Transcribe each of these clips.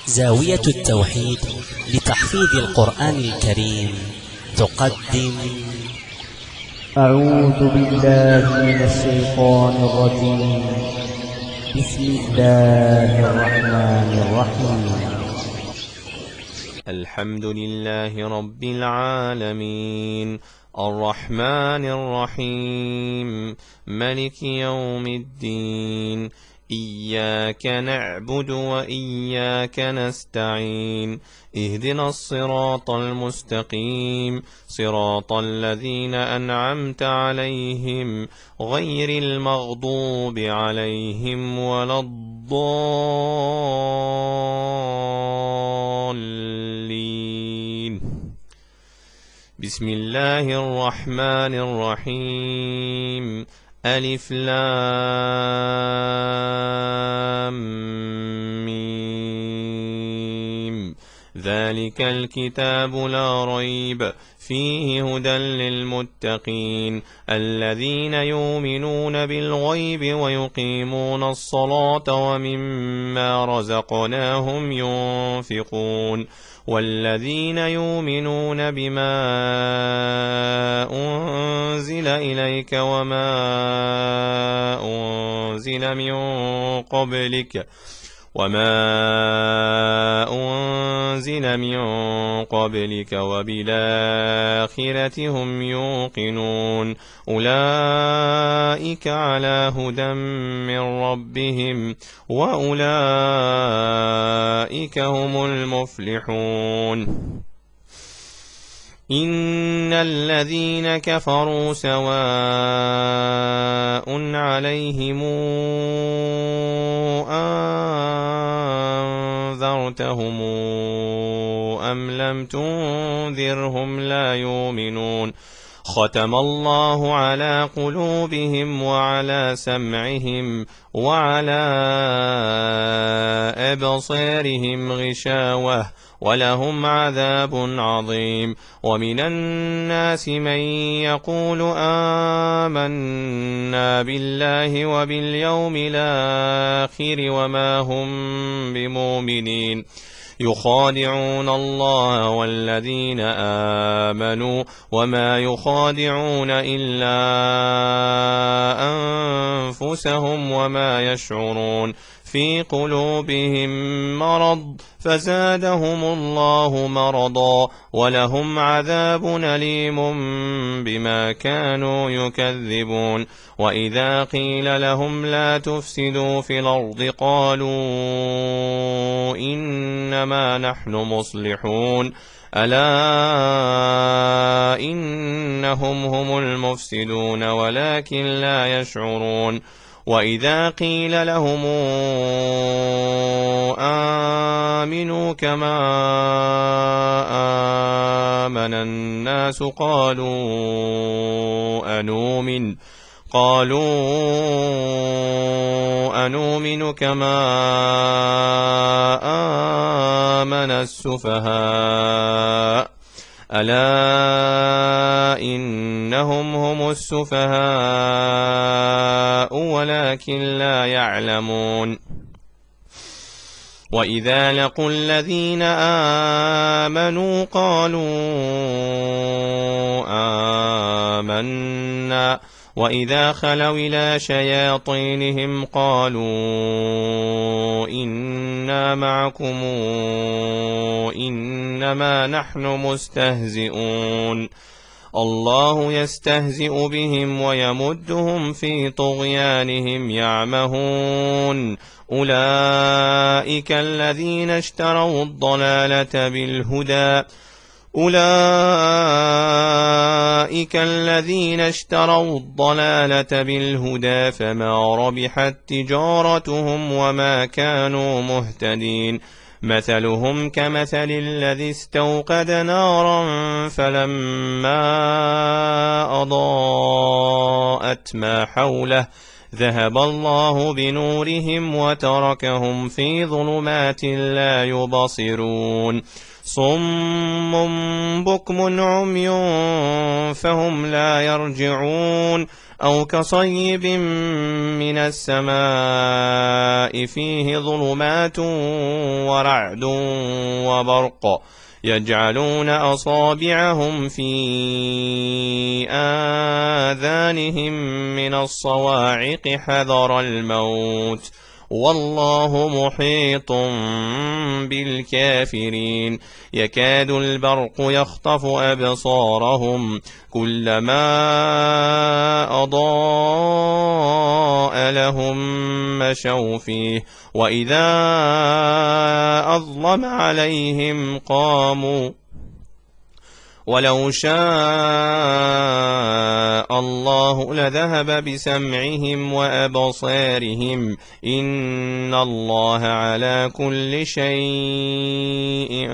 زاوية التوحيد لتحفيظ القرآن الكريم تقدم أعوذ بالله من الشيطان الرجيم. بسم الله الرحمن الرحيم. الحمد لله رب العالمين الرحمن الرحيم ملك يوم الدين. إياك نعبد وإياك نستعين. اهدنا الصراط المستقيم صراط الذين أنعمت عليهم غير المغضوب عليهم ولا الضالين. بسم الله الرحمن الرحيم. ألف لام ميم. ذلك الكتاب لا ريب فيه هدى للمتقين الذين يؤمنون بالغيب ويقيمون الصلاة ومما رزقناهم ينفقون والذين يؤمنون بما أنزل إليك وما أنزل من قبلك وبالآخرة هم يوقنون أولئك على هدى من ربهم وأولئك هم المفلحون. إن الذين كفروا سواء عليهم أنذرتهم أم لم تنذرهم لا يؤمنون. ختم الله على قلوبهم وعلى سمعهم وعلى أبصارهم غشاوة ولهم عذاب عظيم. ومن الناس من يقول آمنا بالله وباليوم الآخر وما هم بمؤمنين يخادعون الله والذين آمنوا وما يخادعون إلا أنفسهم وما يشعرون. في قلوبهم مرض فزادهم الله مرضا ولهم عذاب أليم بما كانوا يكذبون. وإذا قيل لهم لا تفسدوا في الأرض قالوا إنما نحن مصلحون ألا إنهم هم المفسدون ولكن لا يشعرون. وإذا قيل لهم آمنوا كما آمن الناس قالوا أنؤمن كما آمن السفهاء ألا إنهم هم السفهاء ولكن لا يعلمون. وإذا لقوا الذين آمنوا قالوا آمنا وإذا خلوا إلى شياطينهم قالوا إنا معكم إنما نحن مستهزئون. الله يستهزئ بهم ويمدهم في طغيانهم يعمهون. أولئك الذين اشتروا الضلالة بالهدى فما ربحت تجارتهم وما كانوا مهتدين. مثلهم كمثل الذي استوقد نارا فلما أضاءت ما حوله ذهب الله بنورهم وتركهم في ظلمات لا يبصرون صم بكم عمي فهم لا يرجعون أو كصيب من السماء فيه ظلمات ورعد وبرق يجعلون أصابعهم في آذانهم من الصواعق حذر الموت والله محيط بالكافرين يكاد البرق يخطف أبصارهم كلما أضاء لهم مشوا فيه وإذا أظلم عليهم قاموا ولو شاء الله لذهب بسمعهم وأبصارهم إن الله على كل شيء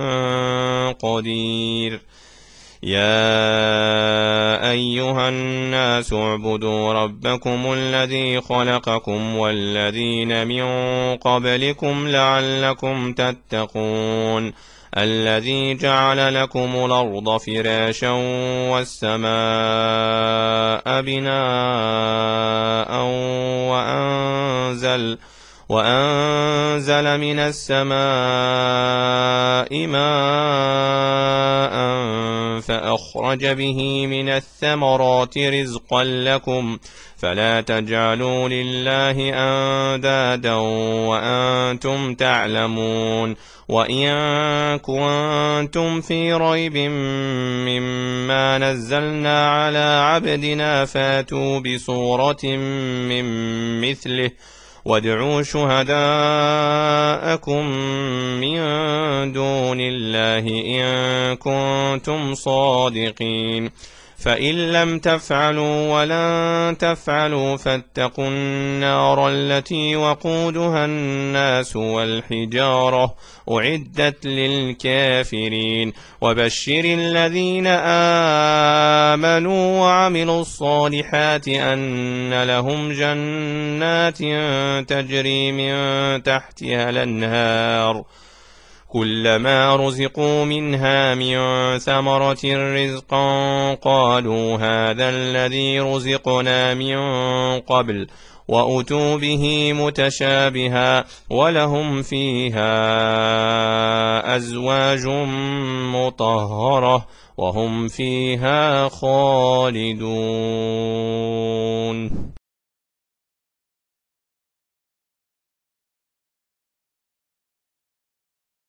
قدير يا أيها الناس اعبدوا ربكم الذي خلقكم والذين من قبلكم لعلكم تتقون الذي جعل لكم الأرض فراشا والسماء بناء وأنزل من السماء ماء فأخرج به من الثمرات رزقا لكم فلا تجعلوا لله أندادا وأنتم تعلمون وإن كنتم في ريب مما نزلنا على عبدنا فاتوا بسورة من مثله وادعوا شهداءكم من دون الله إن كنتم صادقين فإن لم تفعلوا ولن تفعلوا فاتقوا النار التي وقودها الناس والحجارة أعدت للكافرين وبشر الذين آمنوا وعملوا الصالحات أن لهم جنات تجري من تحتها الأنهار كلما رزقوا منها من ثمرة رزقا قالوا هذا الذي رزقنا من قبل وأتوا به متشابها ولهم فيها أزواج مطهرة وهم فيها خالدون.